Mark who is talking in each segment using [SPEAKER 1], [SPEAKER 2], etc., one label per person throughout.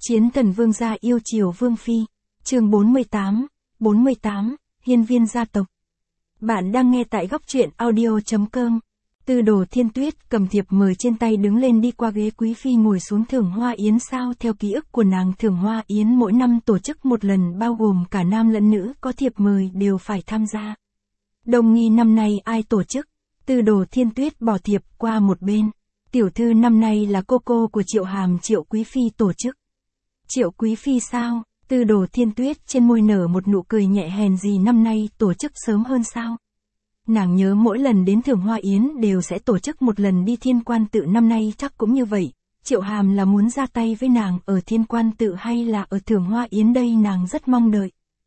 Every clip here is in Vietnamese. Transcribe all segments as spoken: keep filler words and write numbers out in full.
[SPEAKER 1] Chiến thần vương gia yêu chiều vương phi. Chương bốn mươi tám, bốn mươi tám, hiên viên gia tộc. Bạn đang nghe tại góc truyện audio.com. Tư Đồ Thiên Tuyết cầm thiệp mời trên tay đứng lên đi qua ghế quý phi ngồi xuống thưởng hoa yến. Sao theo ký ức của nàng, thưởng hoa yến mỗi năm tổ chức một lần, bao gồm cả nam lẫn nữ có thiệp mời đều phải tham gia. Đồng nghi năm nay ai tổ chức? Tư Đồ Thiên Tuyết bỏ thiệp qua một bên. Tiểu thư năm nay là cô cô của Triệu Hàm, Triệu quý phi tổ chức. Triệu quý phi sao? Tư Đồ Thiên Tuyết trên môi nở một nụ cười nhẹ, hèn gì năm nay tổ chức sớm hơn sao? Nàng nhớ mỗi lần đến thưởng hoa yến đều sẽ tổ chức một lần đi Thiên Quan Tự, năm nay chắc cũng như vậy. Triệu Hàm là muốn ra tay với nàng ở Thiên Quan Tự hay là ở thưởng hoa yến đây, nàng rất mong đợi.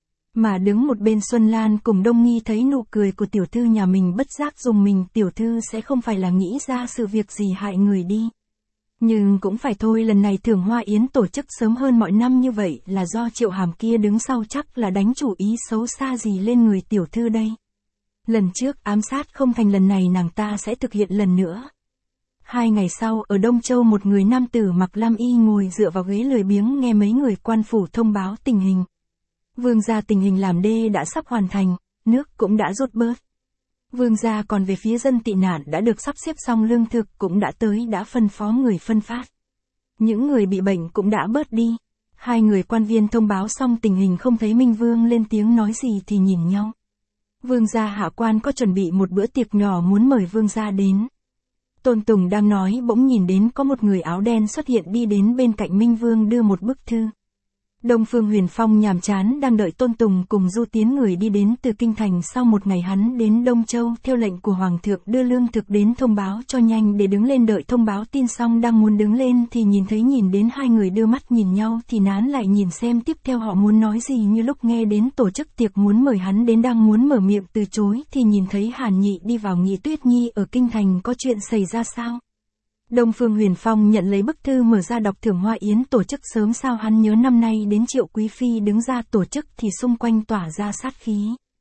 [SPEAKER 1] Mà đứng một bên Xuân Lan cùng Đông Nghi thấy nụ cười của tiểu thư nhà mình bất giác dùng mình, tiểu thư sẽ không phải là nghĩ ra sự việc gì hại người đi. Nhưng cũng phải thôi, lần này thưởng hoa yến tổ chức sớm hơn mọi năm như vậy là do Triệu Hàm kia đứng sau, chắc là đánh chủ ý xấu xa gì lên người tiểu thư đây. Lần trước ám sát không thành, lần này nàng ta sẽ thực hiện lần nữa. Hai ngày sau, ở Đông Châu, một người nam tử mặc lam y ngồi dựa vào ghế lười biếng nghe mấy người quan phủ thông báo tình hình. Vương gia, tình hình làm đê đã sắp hoàn thành, nước cũng đã rút bớt. Vương gia còn về phía dân tị nạn đã được sắp xếp xong, lương thực cũng đã tới, đã phân phó người phân phát. Những người bị bệnh cũng đã bớt đi. Hai người quan viên thông báo xong tình hình không thấy Minh Vương lên tiếng nói gì thì nhìn nhau. Vương gia hạ quan có chuẩn bị một bữa tiệc nhỏ muốn mời vương gia đến. Tôn Tùng đang nói bỗng nhìn đến có một người áo đen xuất hiện đi đến bên cạnh Minh Vương đưa một bức thư. Đông Phương Huyền Phong nhàm chán đang đợi Tôn Tùng cùng Du Tiến, người đi đến từ kinh thành sau một ngày hắn đến Đông Châu theo lệnh của Hoàng thượng đưa lương thực đến thông báo cho nhanh để đứng lên. Đợi thông báo tin xong đang muốn đứng lên thì nhìn thấy nhìn đến hai người đưa mắt nhìn nhau thì nán lại nhìn xem tiếp theo họ muốn nói gì. Như lúc nghe đến tổ chức tiệc muốn mời hắn đến, đang muốn mở miệng từ chối thì nhìn thấy Hàn Nhị đi vào. Nghị Tuyết Nhi ở kinh thành có chuyện xảy ra sao? Đông Phương Huyền Phong nhận lấy bức thư mở ra đọc, thưởng hoa yến tổ chức sớm sao? Hắn nhớ năm nay đến Triệu quý phi đứng ra tổ chức thì xung quanh tỏa ra sát khí.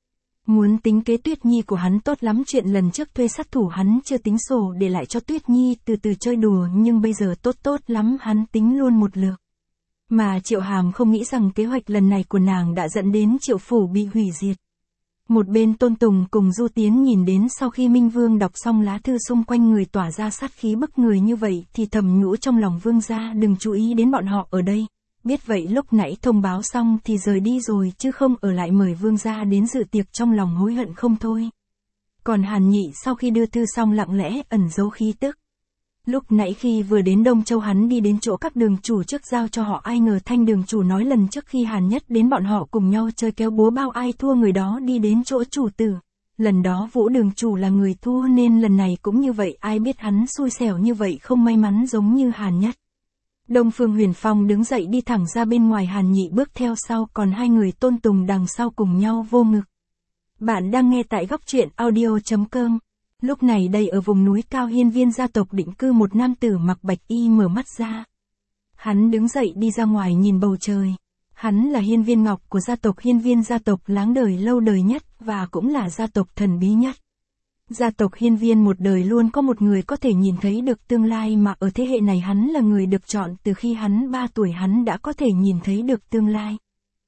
[SPEAKER 1] Muốn tính kế Tuyết Nhi của hắn tốt lắm, chuyện lần trước thuê sát thủ hắn chưa tính sổ để lại cho Tuyết Nhi từ từ chơi đùa, nhưng bây giờ tốt tốt lắm, hắn tính luôn một lượt. Mà Triệu Hàm không nghĩ rằng kế hoạch lần này của nàng đã dẫn đến Triệu phủ bị hủy diệt. Một bên Tôn Tùng cùng Du Tiến nhìn đến sau khi Minh Vương đọc xong lá thư xung quanh người tỏa ra sát khí bức người như vậy thì thầm nhủ trong lòng, vương gia đừng chú ý đến bọn họ ở đây. Biết vậy lúc nãy thông báo xong thì rời đi rồi chứ không ở lại mời vương gia đến dự tiệc, trong lòng hối hận không thôi. Còn Hàn Nhị sau khi đưa thư xong lặng lẽ ẩn giấu khí tức. Lúc nãy khi vừa đến Đông Châu hắn đi đến chỗ các đường chủ trước giao cho họ, ai ngờ Thanh đường chủ nói lần trước khi Hàn Nhất đến bọn họ cùng nhau chơi kéo búa bao, ai thua người đó đi đến chỗ chủ tử. Lần đó Vũ đường chủ là người thua nên lần này cũng như vậy, ai biết hắn xui xẻo như vậy, không may mắn giống như Hàn Nhất. Đông Phương Huyền Phong đứng dậy đi thẳng ra bên ngoài, Hàn Nhị bước theo sau, còn hai người Tôn Tùng đằng sau cùng nhau vô ngực. Bạn đang nghe tại góc truyện audio.com. Lúc này đây ở vùng núi cao hiên viên gia tộc định cư một nam tử mặc bạch y mở mắt ra. Hắn đứng dậy đi ra ngoài nhìn bầu trời. Hắn là Hiên Viên Ngọc của gia tộc Hiên Viên, gia tộc láng đời lâu đời nhất và cũng là gia tộc thần bí nhất. Gia tộc Hiên Viên một đời luôn có một người có thể nhìn thấy được tương lai, mà ở thế hệ này hắn là người được chọn. Từ khi hắn ba tuổi hắn đã có thể nhìn thấy được tương lai.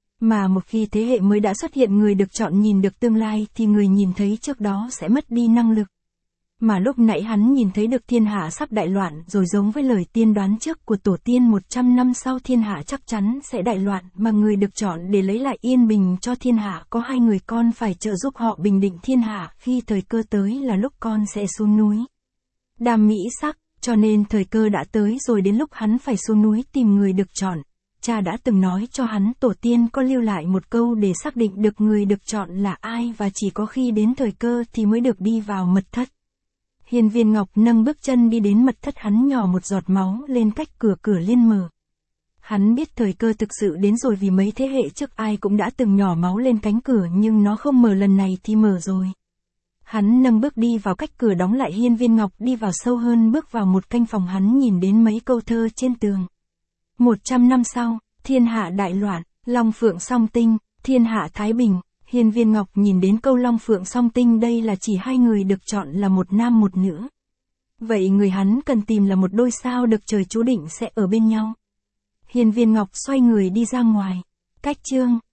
[SPEAKER 1] Mà một khi thế hệ mới đã xuất hiện người được chọn nhìn được tương lai thì người nhìn thấy trước đó sẽ mất đi năng lực. Mà lúc nãy hắn nhìn thấy được thiên hạ sắp đại loạn rồi, giống với lời tiên đoán trước của tổ tiên, một trăm năm sau thiên hạ chắc chắn sẽ đại loạn, mà người được chọn để lấy lại yên bình cho thiên hạ có hai người con phải trợ giúp họ bình định thiên hạ, khi thời cơ tới là lúc con sẽ xuống núi đàm mỹ sắc, cho nên thời cơ đã tới rồi, đến lúc hắn phải xuống núi tìm người được chọn. Cha đã từng nói cho hắn, tổ tiên có lưu lại một câu để xác định được người được chọn là ai, và chỉ có khi đến thời cơ thì mới được đi vào mật thất. Hiên Viên Ngọc nâng bước chân đi đến mật thất, hắn nhỏ một giọt máu lên cách cửa, cửa liên mở. Hắn biết thời cơ thực sự đến rồi, vì mấy thế hệ trước ai cũng đã từng nhỏ máu lên cánh cửa nhưng nó không mở, lần này thì mở rồi. Hắn nâng bước đi vào cách cửa đóng lại. Hiên Viên Ngọc đi vào sâu hơn, bước vào một canh phòng, hắn nhìn đến mấy câu thơ trên tường. Một trăm năm sau, thiên hạ đại loạn, long phượng song tinh, thiên hạ thái bình. Hiên Viên Ngọc nhìn đến câu long phượng song tinh, đây là chỉ hai người được chọn là một nam một nữ. Vậy người hắn cần tìm là một đôi sao được trời chú định sẽ ở bên nhau. Hiên Viên Ngọc xoay người đi ra ngoài. Cách chương